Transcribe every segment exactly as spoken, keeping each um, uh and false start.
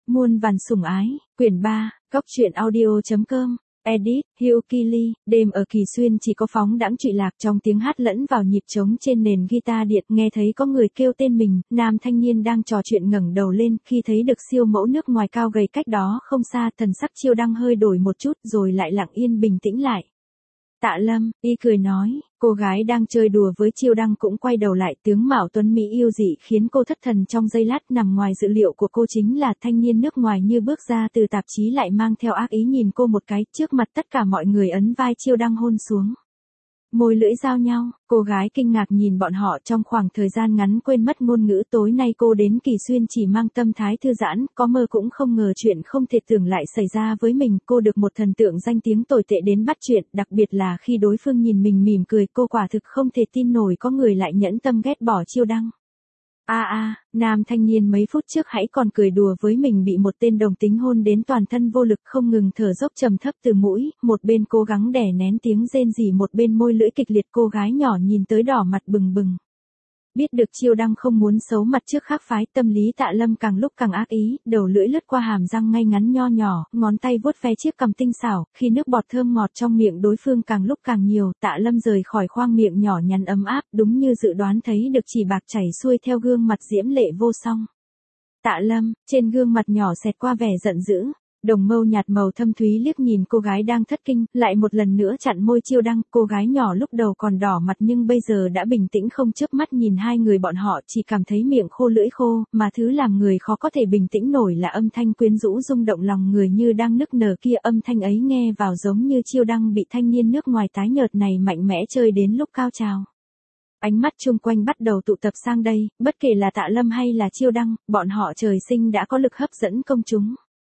Muôn vàn sủng ái, quyển ba, góc truyện audio.com, edit, Hugh Keely, đêm ở Kỳ Xuyên chỉ có phóng đãng trụy lạc trong tiếng hát lẫn vào nhịp trống trên nền guitar điện, nghe thấy có người kêu tên mình, nam thanh niên đang trò chuyện ngẩng đầu lên, khi thấy được siêu mẫu nước ngoài cao gầy cách đó không xa, thần sắc Chiêu Đăng hơi đổi một chút rồi lại lặng yên bình tĩnh lại. Tạ Lâm, y cười nói, cô gái đang chơi đùa với Chiêu Đăng cũng quay đầu lại, tướng mạo tuấn mỹ yêu dị khiến cô thất thần trong giây lát. Nằm ngoài dự liệu của cô chính là thanh niên nước ngoài như bước ra từ tạp chí lại mang theo ác ý nhìn cô một cái, trước mặt tất cả mọi người ấn vai Chiêu Đăng hôn xuống. Môi lưỡi giao nhau, cô gái kinh ngạc nhìn bọn họ trong khoảng thời gian ngắn quên mất ngôn ngữ. Tối nay cô đến Kỳ Xuyên chỉ mang tâm thái thư giãn, có mơ cũng không ngờ chuyện không thể tưởng lại xảy ra với mình. Cô được một thần tượng danh tiếng tồi tệ đến bắt chuyện, đặc biệt là khi đối phương nhìn mình mỉm cười, cô quả thực không thể tin nổi có người lại nhẫn tâm ghét bỏ Chiêu Đăng. A a, nam thanh niên mấy phút trước hãy còn cười đùa với mình bị một tên đồng tính hôn đến toàn thân vô lực, không ngừng thở dốc trầm thấp từ mũi, một bên cố gắng đè nén tiếng rên rỉ, một bên môi lưỡi kịch liệt. Cô gái nhỏ nhìn tới đỏ mặt bừng bừng. Biết được Chiêu Đăng không muốn xấu mặt trước khác phái, tâm lý Tạ Lâm càng lúc càng ác ý, đầu lưỡi lướt qua hàm răng ngay ngắn nho nhỏ, ngón tay vuốt ve chiếc cằm tinh xảo, khi nước bọt thơm ngọt trong miệng đối phương càng lúc càng nhiều, Tạ Lâm rời khỏi khoang miệng nhỏ nhắn ấm áp, đúng như dự đoán thấy được chỉ bạc chảy xuôi theo gương mặt diễm lệ vô song. Tạ Lâm, trên gương mặt nhỏ xẹt qua vẻ giận dữ. Đồng mâu nhạt màu thâm thúy liếc nhìn cô gái đang thất kinh, lại một lần nữa chặn môi Chiêu Đăng. Cô gái nhỏ lúc đầu còn đỏ mặt nhưng bây giờ đã bình tĩnh không chớp mắt nhìn hai người bọn họ, chỉ cảm thấy miệng khô lưỡi khô, mà thứ làm người khó có thể bình tĩnh nổi là âm thanh quyến rũ rung động lòng người như đang nức nở kia. Âm thanh ấy nghe vào giống như Chiêu Đăng bị thanh niên nước ngoài tái nhợt này mạnh mẽ chơi đến lúc cao trào. Ánh mắt chung quanh bắt đầu tụ tập sang đây, bất kể là Tạ Lâm hay là Chiêu Đăng, bọn họ trời sinh đã có lực hấp dẫn công chúng.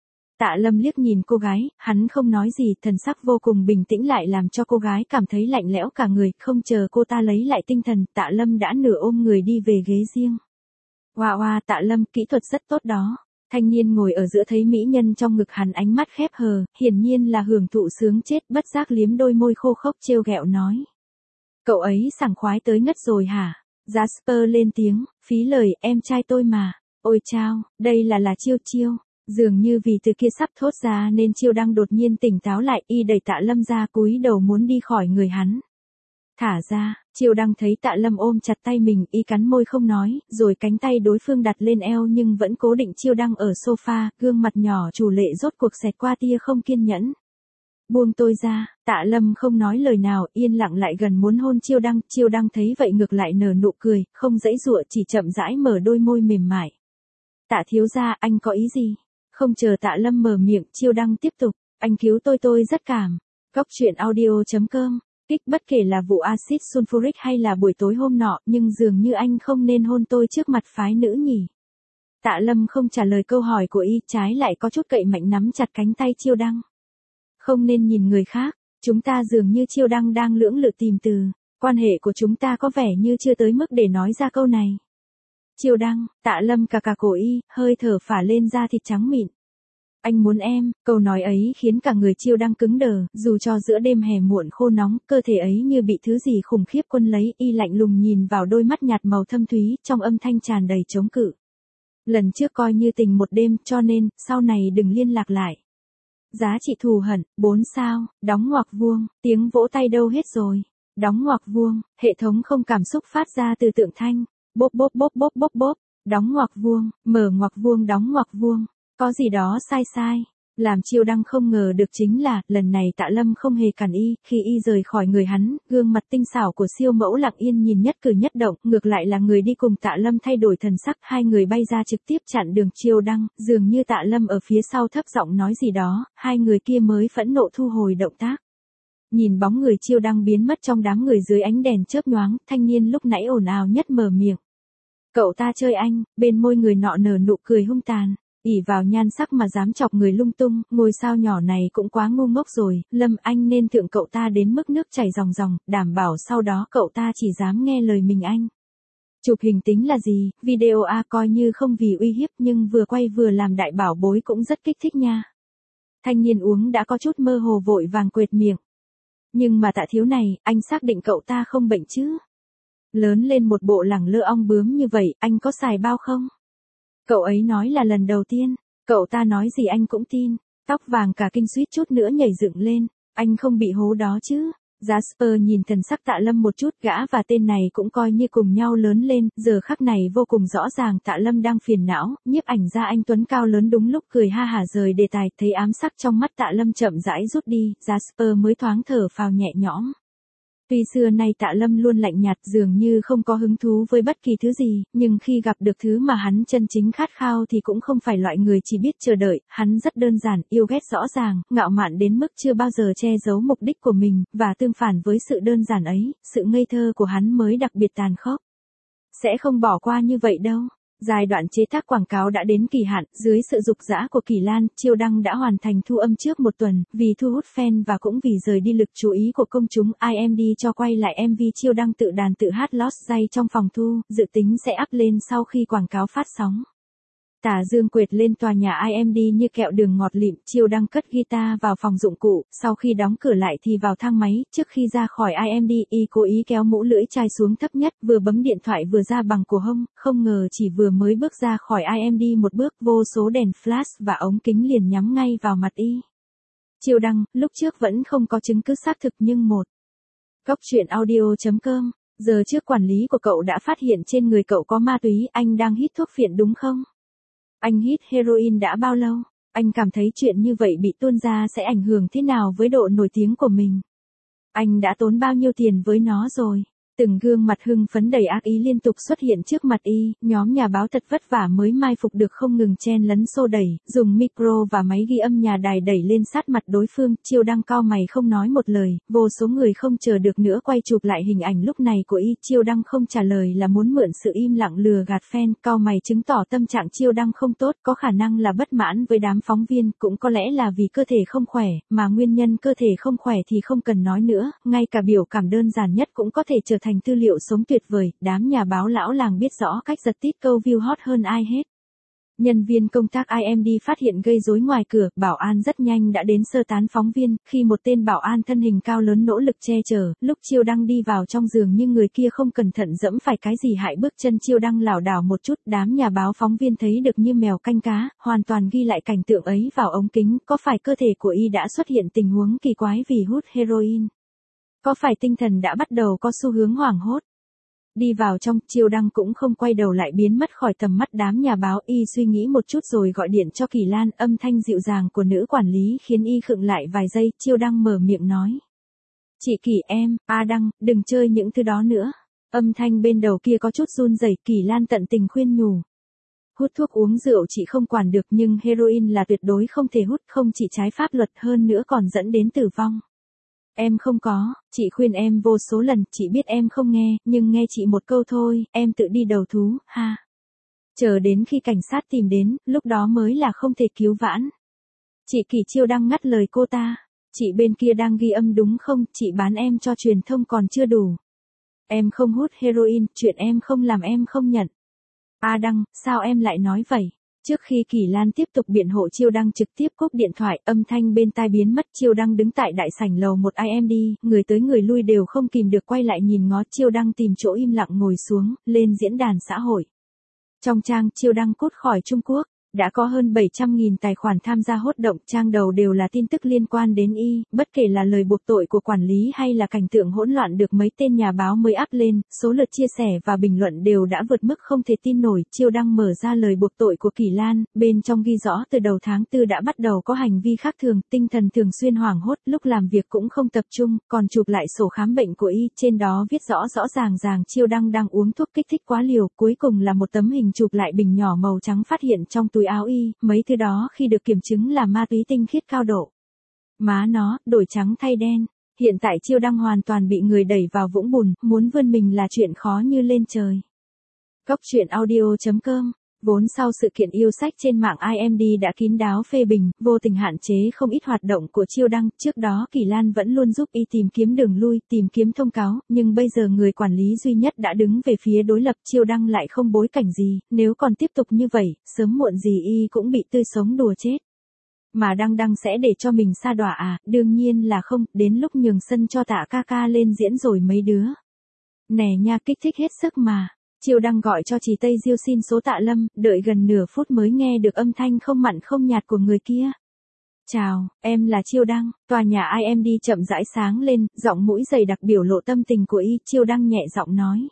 Tạ Lâm liếc nhìn cô gái, hắn không nói gì, thần sắc vô cùng bình tĩnh lại làm cho cô gái cảm thấy lạnh lẽo cả người. Không chờ cô ta lấy lại tinh thần, Tạ Lâm đã nửa ôm người đi về ghế riêng. Hoa hoa, Tạ Lâm, kỹ thuật rất tốt đó. Thanh niên ngồi ở giữa thấy mỹ nhân trong ngực hắn ánh mắt khép hờ, hiển nhiên là hưởng thụ sướng chết, bất giác liếm đôi môi khô khốc trêu ghẹo nói. Cậu ấy sảng khoái tới ngất rồi hả? Jasper lên tiếng, phí lời, em trai tôi mà. Ôi chao, đây là là Chiêu Chiêu. Dường như vì từ kia sắp thốt ra nên Chiêu Đăng đột nhiên tỉnh táo lại, y đẩy Tạ Lâm ra cúi đầu muốn đi khỏi người hắn. Thả ra, Chiêu Đăng thấy Tạ Lâm ôm chặt tay mình, y cắn môi không nói, rồi cánh tay đối phương đặt lên eo nhưng vẫn cố định Chiêu Đăng ở sofa, gương mặt nhỏ chủ lệ rốt cuộc xẹt qua tia không kiên nhẫn. Buông tôi ra, Tạ Lâm không nói lời nào, yên lặng lại gần muốn hôn Chiêu Đăng. Chiêu Đăng thấy vậy ngược lại nở nụ cười, không giãy giụa, chỉ chậm rãi mở đôi môi mềm mại. Tạ thiếu gia, anh có ý gì? Không chờ Tạ Lâm mở miệng, Chiêu Đăng tiếp tục, anh cứu tôi tôi rất cảm. Góc truyện audio.com, kích bất kể là vụ axit sulfuric hay là buổi tối hôm nọ, nhưng dường như anh không nên hôn tôi trước mặt phái nữ nhỉ. Tạ Lâm không trả lời câu hỏi của y, trái lại có chút cậy mạnh nắm chặt cánh tay Chiêu Đăng. Không nên nhìn người khác, chúng ta dường như Chiêu Đăng đang lưỡng lự tìm từ, quan hệ của chúng ta có vẻ như chưa tới mức để nói ra câu này. Chiêu Đăng, Tạ Lâm cà cà cổ y, hơi thở phả lên da thịt trắng mịn. Anh muốn em, câu nói ấy khiến cả người Chiêu Đăng cứng đờ, dù cho giữa đêm hè muộn khô nóng, cơ thể ấy như bị thứ gì khủng khiếp quân lấy, y lạnh lùng nhìn vào đôi mắt nhạt màu thâm thúy, trong âm thanh tràn đầy chống cự. Lần trước coi như tình một đêm, cho nên, sau này đừng liên lạc lại. Giá trị thù hận, bốn sao, đóng ngoặc vuông, tiếng vỗ tay đâu hết rồi. Đóng ngoặc vuông, hệ thống không cảm xúc phát ra từ tượng thanh. Bốp bốp bốp bốp bốp bốp, đóng ngoặc vuông, mở ngoặc vuông đóng ngoặc vuông, có gì đó sai sai. Làm Chiêu Đăng không ngờ được chính là, lần này Tạ Lâm không hề cản y, khi y rời khỏi người hắn, gương mặt tinh xảo của siêu mẫu lặng yên nhìn nhất cử nhất động, ngược lại là người đi cùng Tạ Lâm thay đổi thần sắc, hai người bay ra trực tiếp chặn đường Chiêu Đăng, dường như Tạ Lâm ở phía sau thấp giọng nói gì đó, hai người kia mới phẫn nộ thu hồi động tác. Nhìn bóng người Chiêu Đăng biến mất trong đám người dưới ánh đèn chớp nhoáng, thanh niên lúc nãy ồn ào nhất mở miệng. Cậu ta chơi anh, bên môi người nọ nở nụ cười hung tàn, ỷ vào nhan sắc mà dám chọc người lung tung, ngôi sao nhỏ này cũng quá ngu ngốc rồi, Lâm anh nên thượng cậu ta đến mức nước chảy ròng ròng, đảm bảo sau đó cậu ta chỉ dám nghe lời mình anh. Chụp hình tính là gì, video a coi như không vì uy hiếp nhưng vừa quay vừa làm đại bảo bối cũng rất kích thích nha. Thanh niên uống đã có chút mơ hồ vội vàng quệt miệng. Nhưng mà Tạ thiếu này, anh xác định cậu ta không bệnh chứ? Lớn lên một bộ lẳng lơ ong bướm như vậy, anh có xài bao không? Cậu ấy nói là lần đầu tiên. Cậu ta nói gì anh cũng tin. Tóc vàng cả kinh suýt chút nữa nhảy dựng lên. Anh không bị hố đó chứ? Jasper nhìn thần sắc Tạ Lâm một chút, gã và tên này cũng coi như cùng nhau lớn lên, giờ khắc này vô cùng rõ ràng Tạ Lâm đang phiền não, nhiếp ảnh gia anh Tuấn cao lớn đúng lúc cười ha hả rời đề tài, thấy ám sắc trong mắt Tạ Lâm chậm rãi rút đi, Jasper mới thoáng thở phào nhẹ nhõm. Tuy xưa nay Tạ Lâm luôn lạnh nhạt dường như không có hứng thú với bất kỳ thứ gì, nhưng khi gặp được thứ mà hắn chân chính khát khao thì cũng không phải loại người chỉ biết chờ đợi, hắn rất đơn giản, yêu ghét rõ ràng, ngạo mạn đến mức chưa bao giờ che giấu mục đích của mình, và tương phản với sự đơn giản ấy, sự ngây thơ của hắn mới đặc biệt tàn khốc. Sẽ không bỏ qua như vậy đâu. Giai đoạn chế tác quảng cáo đã đến kỳ hạn, dưới sự dục dã của Kỳ Lan, Chiêu Đăng đã hoàn thành thu âm trước một tuần, vì thu hút fan và cũng vì rời đi lực chú ý của công chúng, i em đê cho quay lại em vê Chiêu Đăng tự đàn tự hát Lost Day trong phòng thu, dự tính sẽ up lên sau khi quảng cáo phát sóng. Tả Dương quệt lên tòa nhà i em đê như kẹo đường ngọt lịm, Chiêu Đăng cất guitar vào phòng dụng cụ, sau khi đóng cửa lại thì vào thang máy, trước khi ra khỏi i em đê, y cố ý kéo mũ lưỡi chai xuống thấp nhất, vừa bấm điện thoại vừa ra bằng cổ hông, không ngờ chỉ vừa mới bước ra khỏi i em đê một bước, vô số đèn flash và ống kính liền nhắm ngay vào mặt y. Chiêu Đăng, lúc trước vẫn không có chứng cứ xác thực nhưng một. Góc truyện audio chấm com, giờ trước quản lý của cậu đã phát hiện trên người cậu có ma túy, anh đang hít thuốc phiện đúng không? Anh hít heroin đã bao lâu? Anh cảm thấy chuyện như vậy bị tuôn ra sẽ ảnh hưởng thế nào với độ nổi tiếng của mình? Anh đã tốn bao nhiêu tiền với nó rồi? Từng gương mặt hưng phấn đầy ác ý liên tục xuất hiện trước mặt y, nhóm nhà báo thật vất vả mới mai phục được không ngừng chen lấn xô đẩy, dùng micro và máy ghi âm nhà đài đẩy lên sát mặt đối phương, Chiêu Đăng cau mày không nói một lời, vô số người không chờ được nữa quay chụp lại hình ảnh lúc này của y, Chiêu Đăng không trả lời là muốn mượn sự im lặng lừa gạt fan, cau mày chứng tỏ tâm trạng Chiêu Đăng không tốt, có khả năng là bất mãn với đám phóng viên, cũng có lẽ là vì cơ thể không khỏe, mà nguyên nhân cơ thể không khỏe thì không cần nói nữa, ngay cả biểu cảm đơn giản nhất cũng có thể trở thành tư liệu sống tuyệt vời, đám nhà báo lão làng biết rõ cách giật tít câu view hot hơn ai hết. Nhân viên công tác i em đê phát hiện gây rối ngoài cửa, bảo an rất nhanh đã đến sơ tán phóng viên, khi một tên bảo an thân hình cao lớn nỗ lực che chở, lúc Chiêu Đăng đi vào trong giường nhưng người kia không cẩn thận dẫm phải cái gì hại bước chân Chiêu Đăng lảo đảo một chút, đám nhà báo phóng viên thấy được như mèo canh cá, hoàn toàn ghi lại cảnh tượng ấy vào ống kính, có phải cơ thể của y đã xuất hiện tình huống kỳ quái vì hút heroin? Có phải tinh thần đã bắt đầu có xu hướng hoảng hốt? Đi vào trong, Chiêu Đăng cũng không quay đầu lại biến mất khỏi tầm mắt đám nhà báo, y suy nghĩ một chút rồi gọi điện cho Kỳ Lan, âm thanh dịu dàng của nữ quản lý khiến y khựng lại vài giây, Chiêu Đăng mở miệng nói. Chị Kỳ em, A Đăng, đừng chơi những thứ đó nữa. Âm thanh bên đầu kia có chút run rẩy, Kỳ Lan tận tình khuyên nhủ. Hút thuốc uống rượu chị không quản được nhưng heroin là tuyệt đối không thể hút, không chỉ trái pháp luật hơn nữa còn dẫn đến tử vong. Em không có, chị khuyên em vô số lần, chị biết em không nghe, nhưng nghe chị một câu thôi, em tự đi đầu thú, ha. Chờ đến khi cảnh sát tìm đến, lúc đó mới là không thể cứu vãn. Chị Kỳ. Chiêu Đăng ngắt lời cô ta. Chị bên kia đang ghi âm đúng không, chị bán em cho truyền thông còn chưa đủ. Em không hút heroin, chuyện em không làm em không nhận. A Đăng, sao em lại nói vậy? Trước khi Kỳ Lan tiếp tục biện hộ, Chiêu Đăng trực tiếp cúp điện thoại, âm thanh bên tai biến mất. Chiêu Đăng đứng tại đại sảnh lầu một i em đê, người tới người lui đều không kìm được quay lại nhìn ngó. Chiêu Đăng tìm chỗ im lặng ngồi xuống, lên diễn đàn xã hội. Trong trang Chiêu Đăng cốt khỏi Trung Quốc, đã có hơn bảy trăm nghìn tài khoản tham gia hốt động, trang đầu đều là tin tức liên quan đến y, bất kể là lời buộc tội của quản lý hay là cảnh tượng hỗn loạn được mấy tên nhà báo mới up lên, số lượt chia sẻ và bình luận đều đã vượt mức không thể tin nổi. Chiêu Đăng mở ra lời buộc tội của Kỳ Lan, bên trong ghi rõ từ đầu tháng tư đã bắt đầu có hành vi khác thường, tinh thần thường xuyên hoảng hốt, lúc làm việc cũng không tập trung, còn chụp lại sổ khám bệnh của y, trên đó viết rõ rõ ràng ràng Chiêu Đăng đang uống thuốc kích thích quá liều, cuối cùng là một tấm hình chụp lại bình nhỏ màu trắng phát hiện trong túi áo y, mấy thứ đó khi được kiểm chứng là ma túy tinh khiết cao độ. Má nó, đổi trắng thay đen. Hiện tại Chiêu Đăng hoàn toàn bị người đẩy vào vũng bùn, muốn vươn mình là chuyện khó như lên trời. Góc truyện audio chấm com. Vốn sau sự kiện yêu sách trên mạng i em đê đã kín đáo phê bình, vô tình hạn chế không ít hoạt động của Chiêu Đăng, trước đó Kỳ Lan vẫn luôn giúp y tìm kiếm đường lui, tìm kiếm thông cáo, nhưng bây giờ người quản lý duy nhất đã đứng về phía đối lập, Chiêu Đăng lại không bối cảnh gì, nếu còn tiếp tục như vậy, sớm muộn gì y cũng bị tươi sống đùa chết. Mà Đăng Đăng sẽ để cho mình sa đọa à, đương nhiên là không, đến lúc nhường sân cho Tạ ca ca lên diễn rồi mấy đứa. Nè nha, kích thích hết sức mà. Chiêu Đăng gọi cho chị Tây Diêu xin số Tạ Lâm, đợi gần nửa phút mới nghe được âm thanh không mặn không nhạt của người kia. Chào, em là Chiêu Đăng, tòa nhà i em đi chậm rãi sáng lên, giọng mũi dày đặc biểu lộ tâm tình của y. Chiêu Đăng nhẹ giọng nói.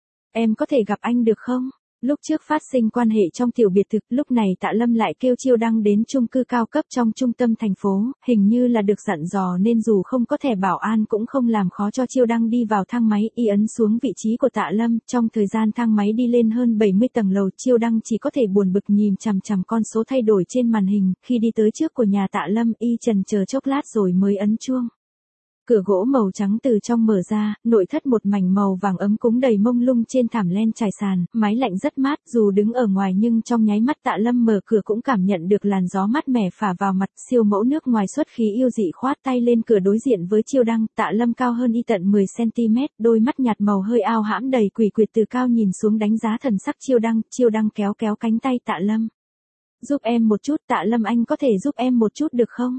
Em có thể gặp anh được không? Lúc trước phát sinh quan hệ trong tiểu biệt thực, lúc này Tạ Lâm lại kêu Chiêu Đăng đến chung cư cao cấp trong trung tâm thành phố, hình như là được dặn dò nên dù không có thẻ bảo an cũng không làm khó cho Chiêu Đăng đi vào thang máy. Y ấn xuống vị trí của Tạ Lâm, trong thời gian thang máy đi lên hơn bảy mươi tầng lầu, Chiêu Đăng chỉ có thể buồn bực nhìn chằm chằm con số thay đổi trên màn hình. Khi đi tới trước của nhà Tạ Lâm, y chần chờ chốc lát rồi mới ấn chuông. Cửa gỗ màu trắng từ trong mở ra, nội thất một mảnh màu vàng ấm cúng đầy mông lung trên thảm len trải sàn, máy lạnh rất mát, dù đứng ở ngoài nhưng trong nháy mắt Tạ Lâm mở cửa cũng cảm nhận được làn gió mát mẻ phả vào mặt. Siêu mẫu nước ngoài xuất khí yêu dị khoát tay lên cửa đối diện với Chiêu Đăng. Tạ Lâm cao hơn y tận mười xăng ti mét, đôi mắt nhạt màu hơi ao hãm đầy quỷ quyệt từ cao nhìn xuống đánh giá thần sắc Chiêu Đăng. Chiêu Đăng kéo kéo cánh tay Tạ Lâm. Giúp em một chút Tạ Lâm, anh có thể giúp em một chút được không?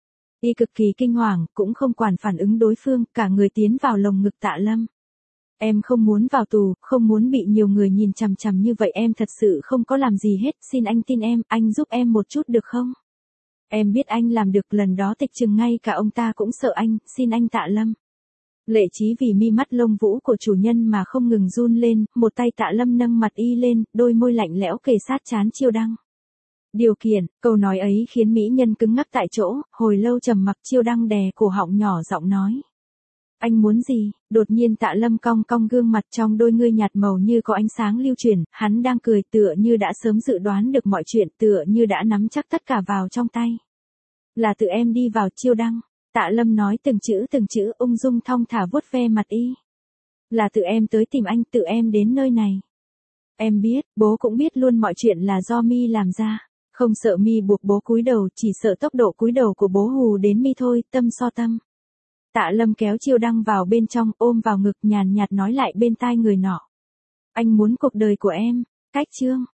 Y cực kỳ kinh hoàng, cũng không quản phản ứng đối phương, cả người tiến vào lồng ngực Tạ Lâm. Em không muốn vào tù, không muốn bị nhiều người nhìn chằm chằm như vậy, em thật sự không có làm gì hết, xin anh tin em, anh giúp em một chút được không? Em biết anh làm được, lần đó tịch chừng ngay cả ông ta cũng sợ anh, xin anh Tạ Lâm. Lệ trí vì mi mắt lông vũ của chủ nhân mà không ngừng run lên, một tay Tạ Lâm nâng mặt y lên, đôi môi lạnh lẽo kề sát trán Chiêu Đăng. Điều kiện, câu nói ấy khiến mỹ nhân cứng ngắc tại chỗ, hồi lâu trầm mặc. Chiêu Đăng đè cổ họng nhỏ giọng nói. Anh muốn gì? Đột nhiên Tạ Lâm cong cong gương mặt, trong đôi ngươi nhạt màu như có ánh sáng lưu chuyển, hắn đang cười tựa như đã sớm dự đoán được mọi chuyện, tựa như đã nắm chắc tất cả vào trong tay. Là tự em đi vào. Chiêu Đăng. Tạ Lâm nói từng chữ từng chữ, ung dung thong thả vuốt ve mặt y. Là tự em tới tìm anh, tự em đến nơi này. Em biết, bố cũng biết luôn mọi chuyện là do mi làm ra. Không sợ mi buộc bố cúi đầu, chỉ sợ tốc độ cúi đầu của bố hù đến mi thôi, tâm so tâm. Tạ Lâm kéo Chiêu Đăng vào bên trong, ôm vào ngực, nhàn nhạt nói lại bên tai người nọ. Anh muốn cuộc đời của em. Cách chương.